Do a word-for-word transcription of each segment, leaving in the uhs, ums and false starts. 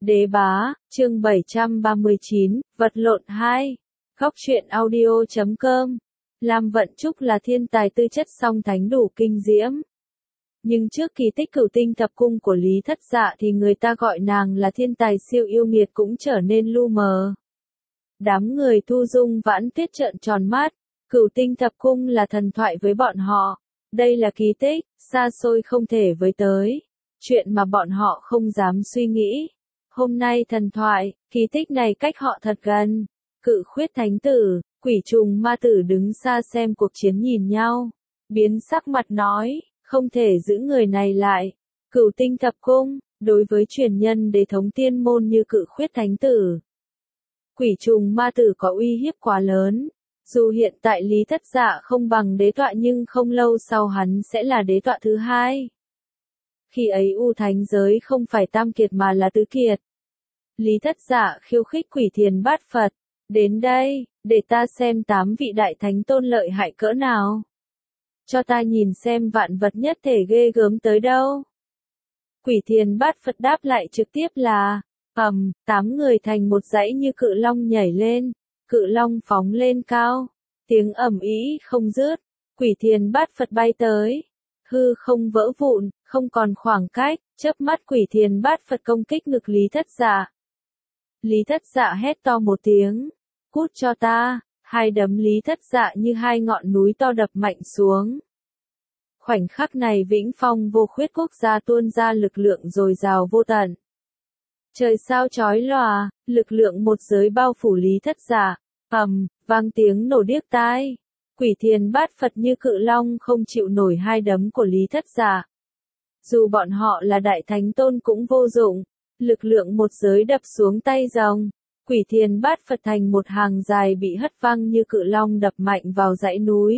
Đế bá, chương bảy trăm ba mươi chín, vật lộn hai. Góc truyện audio chấm com. Lam Vận Trúc là thiên tài tư chất song thánh đủ kinh diễm. Nhưng trước kỳ tích Cửu Tinh Thập Cung của Lý Thất Dạ thì người ta gọi nàng là thiên tài siêu yêu nghiệt cũng trở nên lu mờ. Đám người Thu Dung Vãn Tuyết trợn tròn mắt, Cửu Tinh Thập Cung là thần thoại với bọn họ. Đây là kỳ tích, xa xôi không thể với tới. Chuyện mà bọn họ không dám suy nghĩ. Hôm nay thần thoại, kỳ tích này cách họ thật gần. Cự Khuyết Thánh Tử, Quỷ Trùng Ma Tử đứng xa xem cuộc chiến nhìn nhau. Biến sắc mặt nói, không thể giữ người này lại. Cửu Tinh Thập Cung, đối với truyền nhân đế thống tiên môn như Cự Khuyết Thánh Tử. Quỷ Trùng Ma Tử có uy hiếp quá lớn. Dù hiện tại Lý Thất Dạ không bằng đế tọa nhưng không lâu sau hắn sẽ là đế tọa thứ hai. Khi ấy U Thánh giới không phải tam kiệt mà là tứ kiệt. Lý Thất Dạ khiêu khích Quỷ Thiền Bát Phật. Đến đây, để ta xem tám vị đại thánh tôn lợi hại cỡ nào. Cho ta nhìn xem vạn vật nhất thể ghê gớm tới đâu. Quỷ Thiền Bát Phật đáp lại trực tiếp là, ầm, tám người thành một dãy như cự long nhảy lên. Cự long phóng lên cao. Tiếng ầm ĩ không dứt. Quỷ Thiền Bát Phật bay tới. Hư không vỡ vụn, không còn khoảng cách, chớp mắt Quỷ Thiền Bát Phật công kích ngực Lý Thất Dạ. Lý Thất Dạ hét to một tiếng, cút cho ta, hai đấm Lý Thất Dạ như hai ngọn núi to đập mạnh xuống. Khoảnh khắc này Vĩnh Phong Vô Khuyết quốc gia tuôn ra lực lượng dồi dào vô tận. Trời sao chói lòa, lực lượng một giới bao phủ Lý Thất Dạ, ầm, vang tiếng nổ điếc tai. Quỷ Thiền Bát Phật như cự long không chịu nổi hai đấm của Lý Thất Dạ. Dù bọn họ là đại thánh tôn cũng vô dụng, lực lượng một giới đập xuống tay rồng. Quỷ Thiền Bát Phật thành một hàng dài bị hất văng như cự long đập mạnh vào dãy núi.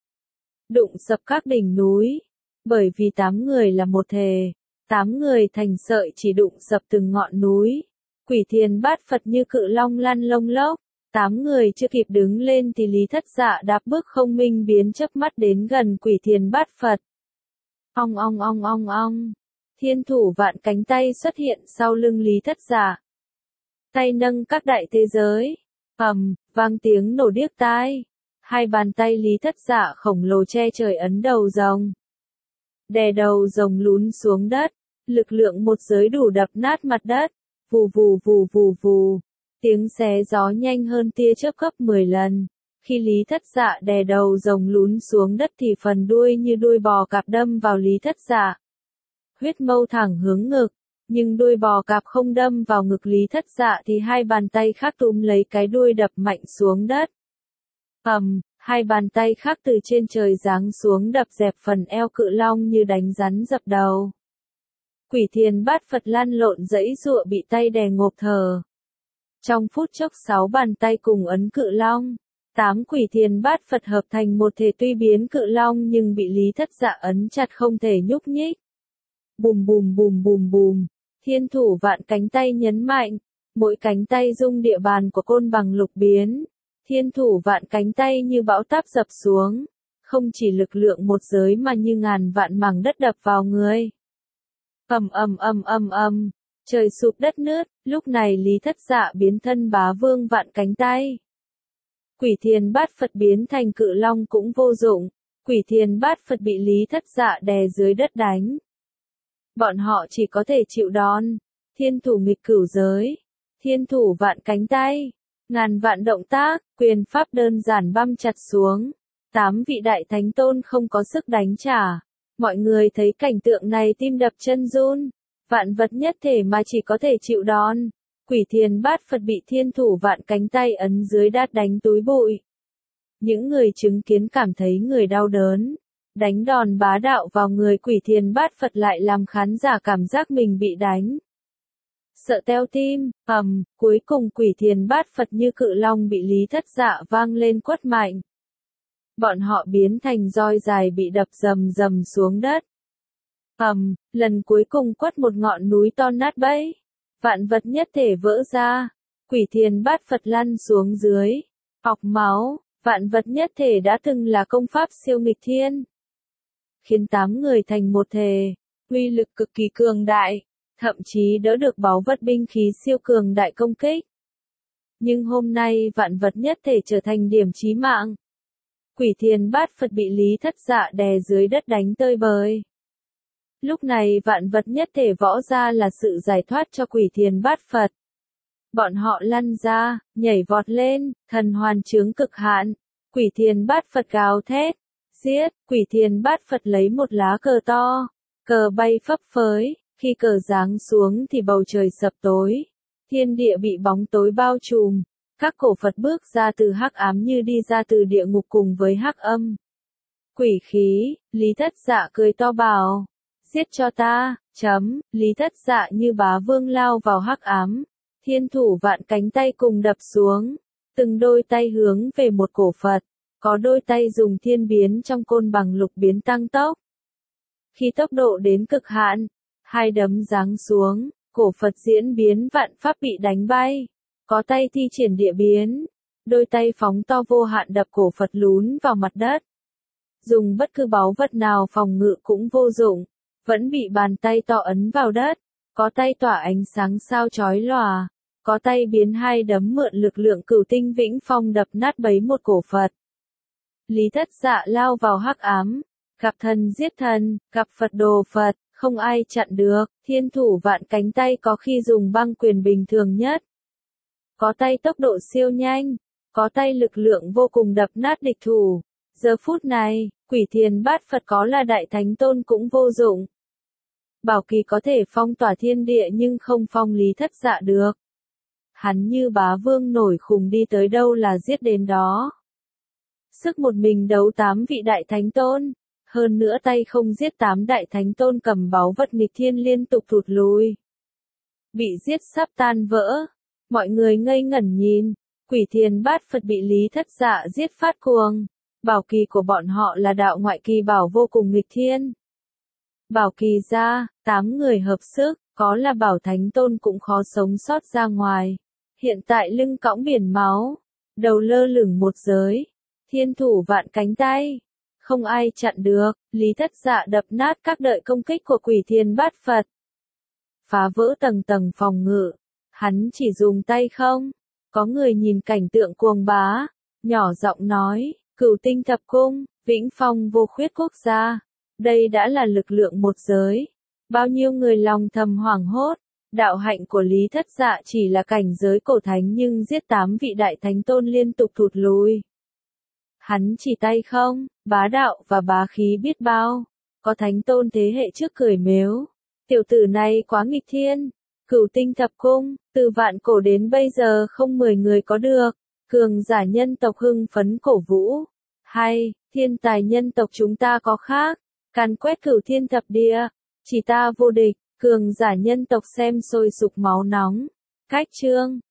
Đụng sập các đỉnh núi. Bởi vì tám người là một thể, tám người thành sợi chỉ đụng sập từng ngọn núi. Quỷ Thiền Bát Phật như cự long lăn lông lốc. Tám người chưa kịp đứng lên thì Lý Thất Dạ đạp bước không minh biến chớp mắt đến gần Quỷ Thiền Bát Phật. Ong ong ong ong ong. Thiên thủ vạn cánh tay xuất hiện sau lưng Lý Thất Dạ. Tay nâng các đại thế giới. Ầm, vang tiếng nổ điếc tai. Hai bàn tay Lý Thất Dạ khổng lồ che trời ấn đầu rồng. Đè đầu rồng lún xuống đất. Lực lượng một giới đủ đập nát mặt đất. Vù vù vù vù vù. Tiếng xé gió nhanh hơn tia chớp gấp mười lần. Khi Lý Thất Dạ đè đầu rồng lún xuống đất thì phần đuôi như đuôi bò cạp đâm vào Lý Thất Dạ. Huyết mâu thẳng hướng ngực, nhưng đuôi bò cạp không đâm vào ngực Lý Thất Dạ thì hai bàn tay khác túm lấy cái đuôi đập mạnh xuống đất. Ầm, hai bàn tay khác từ trên trời giáng xuống đập dẹp phần eo cự long như đánh rắn dập đầu. Quỷ Thiền Bát Phật lăn lộn giãy giụa bị tay đè ngộp thở. Trong phút chốc sáu bàn tay cùng ấn cự long, tám Quỷ Thiền Bát Phật hợp thành một thể tuy biến cự long nhưng bị Lý Thất Dạ ấn chặt không thể nhúc nhích. Bùm bùm bùm bùm bùm, thiên thủ vạn cánh tay nhấn mạnh, mỗi cánh tay dung địa bàn của côn bằng lục biến. Thiên thủ vạn cánh tay như bão táp dập xuống, không chỉ lực lượng một giới mà như ngàn vạn mảng đất đập vào người. Ầm ầm ầm ầm ầm. Trời sụp đất nứt, lúc này Lý Thất Dạ biến thân bá vương vạn cánh tay. Quỷ Thiền Bát Phật biến thành cự long cũng vô dụng, Quỷ Thiền Bát Phật bị Lý Thất Dạ đè dưới đất đánh. Bọn họ chỉ có thể chịu đòn. Thiên thủ nghịch cửu giới, thiên thủ vạn cánh tay, ngàn vạn động tác, quyền pháp đơn giản băm chặt xuống. Tám vị đại thánh tôn không có sức đánh trả. Mọi người thấy cảnh tượng này tim đập chân run. Vạn vật nhất thể mà chỉ có thể chịu đòn. Quỷ Thiền Bát Phật bị thiên thủ vạn cánh tay ấn dưới đát đánh túi bụi. Những người chứng kiến cảm thấy người đau đớn. Đánh đòn bá đạo vào người Quỷ Thiền Bát Phật lại làm khán giả cảm giác mình bị đánh. Sợ teo tim, ầm, cuối cùng Quỷ Thiền Bát Phật như cự long bị Lý Thất Dạ vang lên quất mạnh. Bọn họ biến thành roi dài bị đập rầm rầm xuống đất. Ầm, lần cuối cùng quất một ngọn núi to nát bấy. Vạn vật nhất thể vỡ ra. Quỷ Thiền Bát Phật lăn xuống dưới. Ọc máu, vạn vật nhất thể đã từng là công pháp siêu nghịch thiên. Khiến tám người thành một thể. Uy lực cực kỳ cường đại. thậm chí đỡ được báu vật binh khí siêu cường đại công kích. Nhưng hôm nay vạn vật nhất thể trở thành điểm chí mạng. Quỷ Thiền Bát Phật bị Lý Thất Dạ đè dưới đất đánh tơi bời. Lúc này vạn vật nhất thể võ ra là sự giải thoát cho Quỷ Thiền Bát Phật. Bọn họ lăn ra, nhảy vọt lên, thần hoàn chướng cực hạn. Quỷ Thiền Bát Phật gào thét, giết. Quỷ Thiền Bát Phật lấy một lá cờ to, cờ bay phấp phới, khi cờ giáng xuống thì bầu trời sập tối, thiên địa bị bóng tối bao trùm. Các cổ Phật bước ra từ hắc ám như đi ra từ địa ngục cùng với hắc âm. Quỷ khí, Lý Thất Dạ cười to bảo, giết cho ta, chấm. Lý Thất Dạ như bá vương lao vào hắc ám, thiên thủ vạn cánh tay cùng đập xuống, từng đôi tay hướng về một cổ Phật, có đôi tay dùng thiên biến trong côn bằng lục biến tăng tốc. Khi tốc độ đến cực hạn, hai đấm giáng xuống, cổ Phật diễn biến vạn pháp bị đánh bay. Có tay thi triển địa biến, đôi tay phóng to vô hạn đập cổ Phật lún vào mặt đất. Dùng bất cứ báu vật nào phòng ngự cũng vô dụng, vẫn bị bàn tay to ấn vào đất. Có tay tỏa ánh sáng sao chói lòa, có tay biến hai đấm mượn lực lượng cửu tinh vĩnh phong đập nát bấy một cổ Phật. Lý Thất Dạ lao vào hắc ám, gặp thần giết thần, gặp Phật đồ Phật, không ai chặn được. Thiên thủ vạn cánh tay có khi dùng băng quyền bình thường nhất. Có tay tốc độ siêu nhanh, có tay lực lượng vô cùng đập nát địch thủ. Giờ phút này, Quỷ Thiền Bát Phật có là Đại Thánh Tôn cũng vô dụng. Bảo kỳ có thể phong tỏa thiên địa nhưng không phong Lý Thất Dạ được. Hắn như bá vương nổi khùng đi tới đâu là giết đến đó. Sức một mình đấu tám vị Đại Thánh Tôn, hơn nữa tay không giết tám Đại Thánh Tôn cầm báu vật nghịch thiên liên tục thụt lùi. Bị giết sắp tan vỡ. Mọi người ngây ngẩn nhìn, Quỷ Thiền Bát Phật bị Lý Thất Dạ giết phát cuồng. Bảo kỳ của bọn họ là đạo ngoại kỳ bảo vô cùng nghịch thiên. Bảo kỳ ra, tám người hợp sức, có là Bảo Thánh Tôn cũng khó sống sót ra ngoài. Hiện tại lưng cõng biển máu, đầu lơ lửng một giới, thiên thủ vạn cánh tay. Không ai chặn được, Lý Thất Dạ đập nát các đợi công kích của Quỷ Thiền Bát Phật. Phá vỡ tầng tầng phòng ngự. Hắn chỉ dùng tay không? Có người nhìn cảnh tượng cuồng bá, nhỏ giọng nói, cửu tinh thập cung, vĩnh phong vô khuyết quốc gia. Đây đã là lực lượng một giới. Bao nhiêu người lòng thầm hoảng hốt. Đạo hạnh của Lý Thất Dạ chỉ là cảnh giới cổ thánh nhưng giết tám vị Đại Thánh Tôn liên tục thụt lùi. Hắn chỉ tay không, bá đạo và bá khí biết bao. Có Thánh Tôn thế hệ trước cười mếu. Tiểu tử này quá nghịch thiên. Cửu tinh thập cung, từ vạn cổ đến bây giờ không mười người có được. Cường giả nhân tộc hưng phấn cổ vũ. Hay, thiên tài nhân tộc chúng ta có khác. Càn quét cửu thiên thập địa. Chỉ ta vô địch, cường giả nhân tộc xem sôi sục máu nóng. Cách chương.